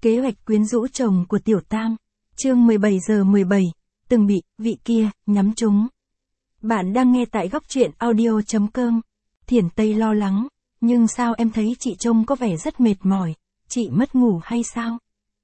Kế hoạch quyến rũ chồng của Tiểu Tam. Chương 17 giờ 17, từng bị, vị kia, nhắm trúng. Bạn đang nghe tại góc truyện audio.com. Thiển Tây lo lắng, nhưng sao em thấy chị trông có vẻ rất mệt mỏi, chị mất ngủ hay sao?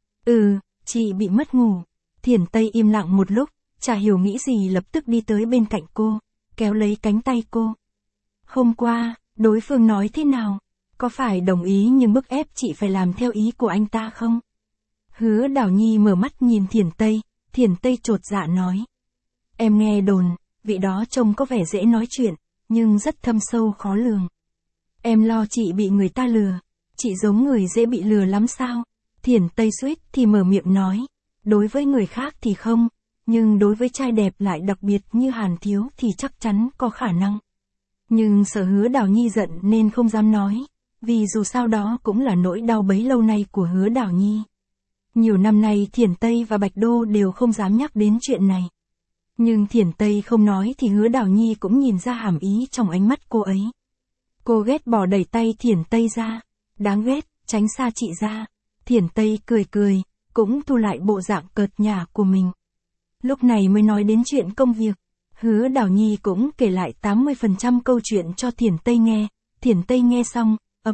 Chị bị mất ngủ. Thiển Tây im lặng một lúc, chả hiểu nghĩ gì lập tức đi tới bên cạnh cô, kéo lấy cánh tay cô. Hôm qua, đối phương nói thế nào? Có phải đồng ý nhưng bức ép chị phải làm theo ý của anh ta không? Hứa Đào Nhi mở mắt nhìn Thiển Tây chột dạ nói. Em nghe đồn, vị đó trông có vẻ dễ nói chuyện, nhưng rất thâm sâu khó lường. Em lo chị bị người ta lừa, chị giống người dễ bị lừa lắm sao? Thiển Tây suýt thì mở miệng nói, đối với người khác thì không, nhưng đối với trai đẹp lại đặc biệt như Hàn Thiếu thì chắc chắn có khả năng. Nhưng sợ Hứa Đào Nhi giận nên không dám nói, vì dù sao đó cũng là nỗi đau bấy lâu nay của Hứa Đào Nhi. Nhiều năm nay Thiển Tây và Bạch Đô đều không dám nhắc đến chuyện này. Nhưng Thiển Tây không nói thì Hứa Đào Nhi cũng nhìn ra hàm ý trong ánh mắt cô ấy. Cô ghét bỏ đẩy tay Thiển Tây ra. Đáng ghét, tránh xa chị ra. Thiển Tây cười, cũng thu lại bộ dạng cợt nhả của mình. Lúc này mới nói đến chuyện công việc. Hứa Đào Nhi cũng kể lại 80% câu chuyện cho Thiển Tây nghe. Thiển Tây nghe xong,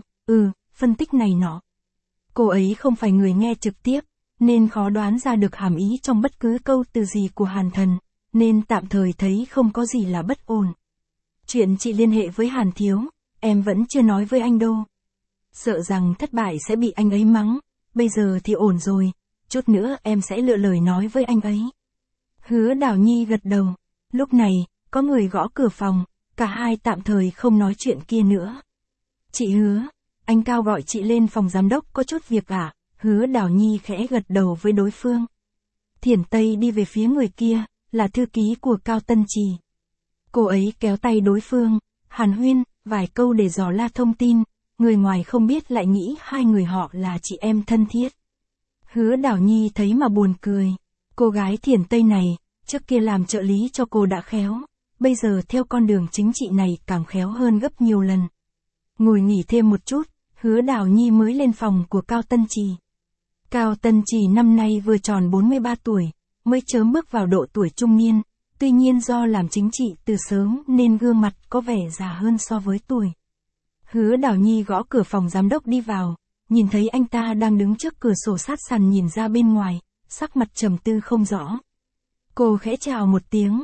phân tích này nọ. Cô ấy không phải người nghe trực tiếp, nên khó đoán ra được hàm ý trong bất cứ câu từ gì của Hàn Thần, nên tạm thời thấy không có gì là bất ổn. Chuyện chị liên hệ với Hàn Thiếu, em vẫn chưa nói với anh Đô. Sợ rằng thất bại sẽ bị anh ấy mắng, bây giờ thì ổn rồi, chút nữa em sẽ lựa lời nói với anh ấy. Hứa Đào Nhi gật đầu, lúc này, có người gõ cửa phòng, cả hai tạm thời không nói chuyện kia nữa. Chị Hứa, anh Cao gọi chị lên phòng giám đốc có chút việc à? Hứa Đào Nhi khẽ gật đầu với đối phương. Thiển Tây đi về phía người kia, là thư ký của Cao Tân Trì. Cô ấy kéo tay đối phương, hàn huyên, vài câu để dò la thông tin, người ngoài không biết lại nghĩ hai người họ là chị em thân thiết. Hứa Đào Nhi thấy mà buồn cười. Cô gái Thiển Tây này, trước kia làm trợ lý cho cô đã khéo, bây giờ theo con đường chính trị này càng khéo hơn gấp nhiều lần. Ngồi nghỉ thêm một chút, Hứa Đào Nhi mới lên phòng của Cao Tân Trì. Cao Tân Trì năm nay vừa tròn 43 tuổi, mới chớm bước vào độ tuổi trung niên, tuy nhiên do làm chính trị từ sớm nên gương mặt có vẻ già hơn so với tuổi. Hứa Đào Nhi gõ cửa phòng giám đốc đi vào, nhìn thấy anh ta đang đứng trước cửa sổ sát sàn nhìn ra bên ngoài, sắc mặt trầm tư không rõ. Cô khẽ chào một tiếng,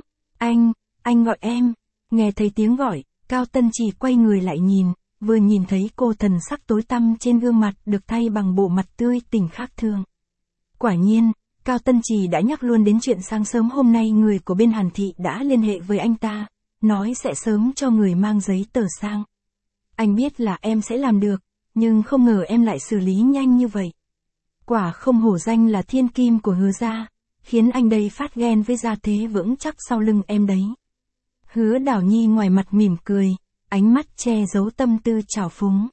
anh gọi em. Nghe thấy tiếng gọi, Cao Tân Trì quay người lại nhìn. Vừa nhìn thấy cô thần sắc tối tăm trên gương mặt được thay bằng bộ mặt tươi tỉnh khác thường. Quả nhiên, Cao Tân Trì đã nhắc luôn đến chuyện sáng sớm hôm nay người của bên Hàn Thị đã liên hệ với anh ta, nói sẽ sớm cho người mang giấy tờ sang. Anh biết là em sẽ làm được, nhưng không ngờ em lại xử lý nhanh như vậy. Quả không hổ danh là thiên kim của Hứa gia, khiến anh đây phát ghen với gia thế vững chắc sau lưng em đấy. Hứa Đào Nhi ngoài mặt mỉm cười, ánh mắt che giấu tâm tư trào phúng.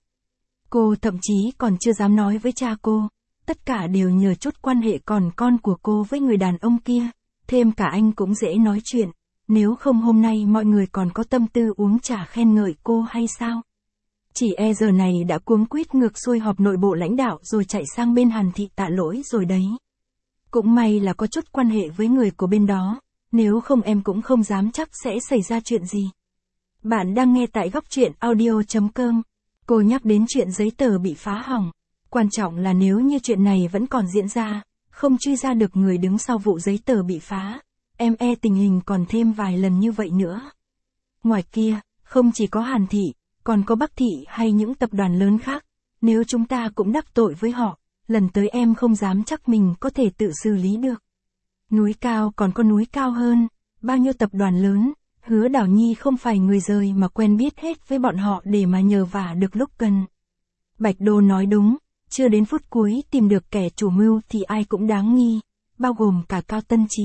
Cô thậm chí còn chưa dám nói với cha cô, tất cả đều nhờ chút quan hệ còn con của cô với người đàn ông kia, thêm cả anh cũng dễ nói chuyện, nếu không hôm nay mọi người còn có tâm tư uống trà khen ngợi cô hay sao? Chỉ e giờ này đã cuống quýt ngược xuôi họp nội bộ lãnh đạo rồi chạy sang bên Hàn Thị tạ lỗi rồi đấy. Cũng may là có chút quan hệ với người của bên đó, nếu không em cũng không dám chắc sẽ xảy ra chuyện gì. Bạn đang nghe tại góc truyện audio.com. Cô nhắc đến chuyện giấy tờ bị phá hỏng. Quan trọng là nếu như chuyện này vẫn còn diễn ra, không truy ra được người đứng sau vụ giấy tờ bị phá, em e tình hình còn thêm vài lần như vậy nữa. Ngoài kia, không chỉ có Hàn Thị, còn có Bắc Thị hay những tập đoàn lớn khác, nếu chúng ta cũng đắc tội với họ, lần tới em không dám chắc mình có thể tự xử lý được. Núi cao còn có núi cao hơn, bao nhiêu tập đoàn lớn. Hứa Đào Nhi không phải người rời mà quen biết hết với bọn họ để mà nhờ vả được lúc cần. Bạch Đô nói đúng, chưa đến phút cuối tìm được kẻ chủ mưu thì ai cũng đáng nghi, bao gồm cả Cao Tân Trì.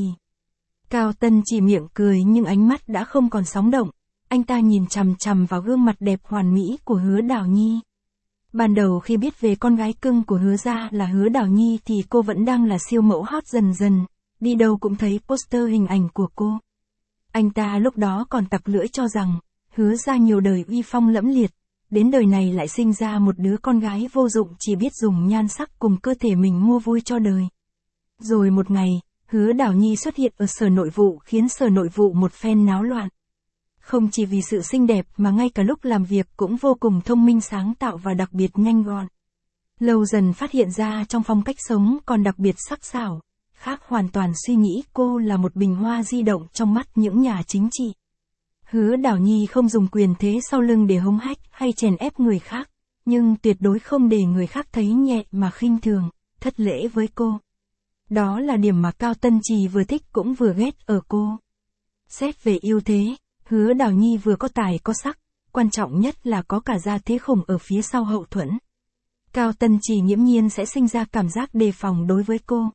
Cao Tân Trì miệng cười nhưng ánh mắt đã không còn sóng động, anh ta nhìn chằm chằm vào gương mặt đẹp hoàn mỹ của Hứa Đào Nhi. Ban đầu khi biết về con gái cưng của Hứa gia là Hứa Đào Nhi thì cô vẫn đang là siêu mẫu hot dần dần, đi đâu cũng thấy poster hình ảnh của cô. Anh ta lúc đó còn tặc lưỡi cho rằng, Hứa gia nhiều đời uy phong lẫm liệt, đến đời này lại sinh ra một đứa con gái vô dụng chỉ biết dùng nhan sắc cùng cơ thể mình mua vui cho đời. Rồi một ngày, Hứa Đào Nhi xuất hiện ở Sở Nội vụ khiến Sở Nội vụ một phen náo loạn. Không chỉ vì sự xinh đẹp mà ngay cả lúc làm việc cũng vô cùng thông minh sáng tạo và đặc biệt nhanh gọn. Lâu dần phát hiện ra trong phong cách sống còn đặc biệt sắc sảo, khác hoàn toàn suy nghĩ cô là một bình hoa di động trong mắt những nhà chính trị. Hứa Đào Nhi không dùng quyền thế sau lưng để hống hách hay chèn ép người khác, nhưng tuyệt đối không để người khác thấy nhẹ mà khinh thường, thất lễ với cô. Đó là điểm mà Cao Tân Trì vừa thích cũng vừa ghét ở cô. Xét về ưu thế, Hứa Đào Nhi vừa có tài có sắc, quan trọng nhất là có cả gia thế khủng ở phía sau hậu thuẫn. Cao Tân Trì nghiễm nhiên sẽ sinh ra cảm giác đề phòng đối với cô.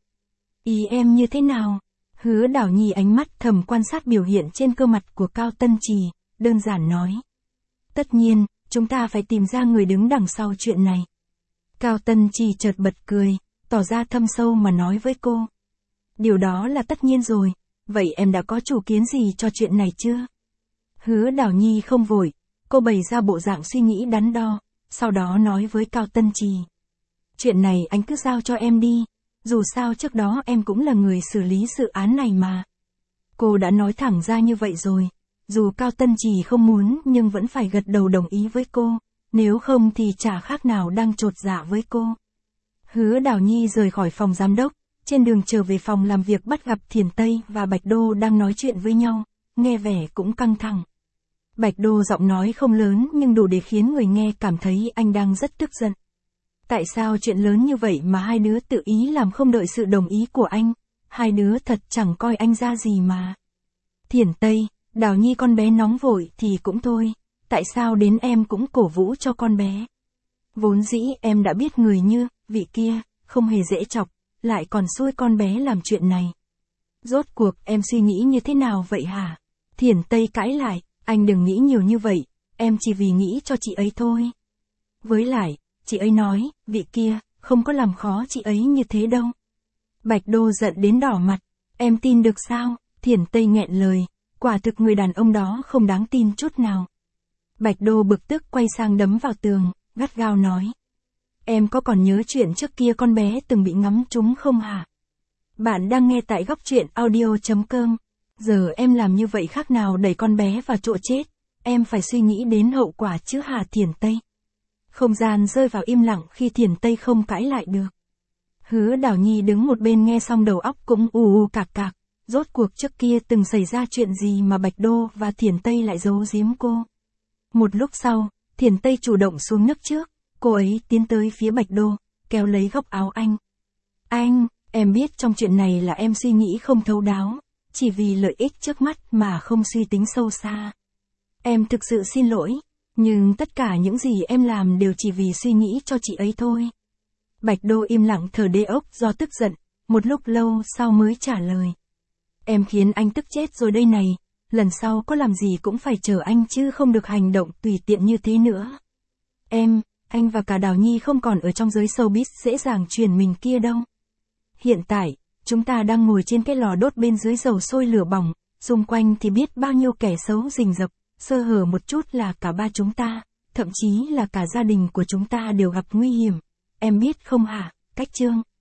Ý em như thế nào? Hứa Đào Nhi ánh mắt thầm quan sát biểu hiện trên cơ mặt của Cao Tân Trì, đơn giản nói. Tất nhiên, chúng ta phải tìm ra người đứng đằng sau chuyện này. Cao Tân Trì chợt bật cười, tỏ ra thâm sâu mà nói với cô. Điều đó là tất nhiên rồi, vậy em đã có chủ kiến gì cho chuyện này chưa? Hứa Đào Nhi không vội, cô bày ra bộ dạng suy nghĩ đắn đo, sau đó nói với Cao Tân Trì. Chuyện này anh cứ giao cho em đi, dù sao trước đó em cũng là người xử lý dự án này mà. Cô đã nói thẳng ra như vậy rồi, dù Cao Tân Trì không muốn nhưng vẫn phải gật đầu đồng ý với cô, nếu không thì chả khác nào đang chột dạ với cô. Hứa Đào Nhi rời khỏi phòng giám đốc, trên đường trở về phòng làm việc bắt gặp Thiền Tây và Bạch Đô đang nói chuyện với nhau, nghe vẻ cũng căng thẳng. Bạch Đô giọng nói không lớn nhưng đủ để khiến người nghe cảm thấy anh đang rất tức giận. Tại sao chuyện lớn như vậy mà hai đứa tự ý làm không đợi sự đồng ý của anh, hai đứa thật chẳng coi anh ra gì mà. Thiền Tây, Đào Nhi con bé nóng vội thì cũng thôi, tại sao đến em cũng cổ vũ cho con bé? Vốn dĩ em đã biết người như, vị kia, không hề dễ chọc, lại còn xui con bé làm chuyện này. Rốt cuộc em suy nghĩ như thế nào vậy hả? Thiền Tây cãi lại, anh đừng nghĩ nhiều như vậy, em chỉ vì nghĩ cho chị ấy thôi. Với lại, chị ấy nói, vị kia, không có làm khó chị ấy như thế đâu. Bạch Đô giận đến đỏ mặt, em tin được sao? Thiền Tây nghẹn lời, quả thực người đàn ông đó không đáng tin chút nào. Bạch Đô bực tức quay sang đấm vào tường, gắt gao nói. Em có còn nhớ chuyện trước kia con bé từng bị ngắm trúng không hả? Bạn đang nghe tại góc truyện audio.com. Giờ em làm như vậy khác nào đẩy con bé vào chỗ chết, em phải suy nghĩ đến hậu quả chứ hả Thiền Tây. Không gian rơi vào im lặng khi Thiền Tây không cãi lại được. Hứa Đào Nhi đứng một bên nghe xong đầu óc cũng ù cạc cạc, rốt cuộc trước kia từng xảy ra chuyện gì mà Bạch Đô và Thiền Tây lại giấu giếm cô. Một lúc sau, Thiền Tây chủ động xuống nước trước, cô ấy tiến tới phía Bạch Đô, kéo lấy góc áo anh. Anh, em biết trong chuyện này là em suy nghĩ không thấu đáo, chỉ vì lợi ích trước mắt mà không suy tính sâu xa. Em thực sự xin lỗi, nhưng tất cả những gì em làm đều chỉ vì suy nghĩ cho chị ấy thôi. Bạch Đô im lặng thở đê ốc do tức giận, một lúc lâu sau mới trả lời. Em khiến anh tức chết rồi đây này, lần sau có làm gì cũng phải chờ anh chứ không được hành động tùy tiện như thế nữa. Anh và cả Đào Nhi không còn ở trong giới showbiz dễ dàng truyền mình kia đâu. Hiện tại, chúng ta đang ngồi trên cái lò đốt bên dưới dầu sôi lửa bỏng, xung quanh thì biết bao nhiêu kẻ xấu rình rập, sơ hở một chút là cả ba chúng ta, thậm chí là cả gia đình của chúng ta đều gặp nguy hiểm. Em biết không hả, Cách Trương?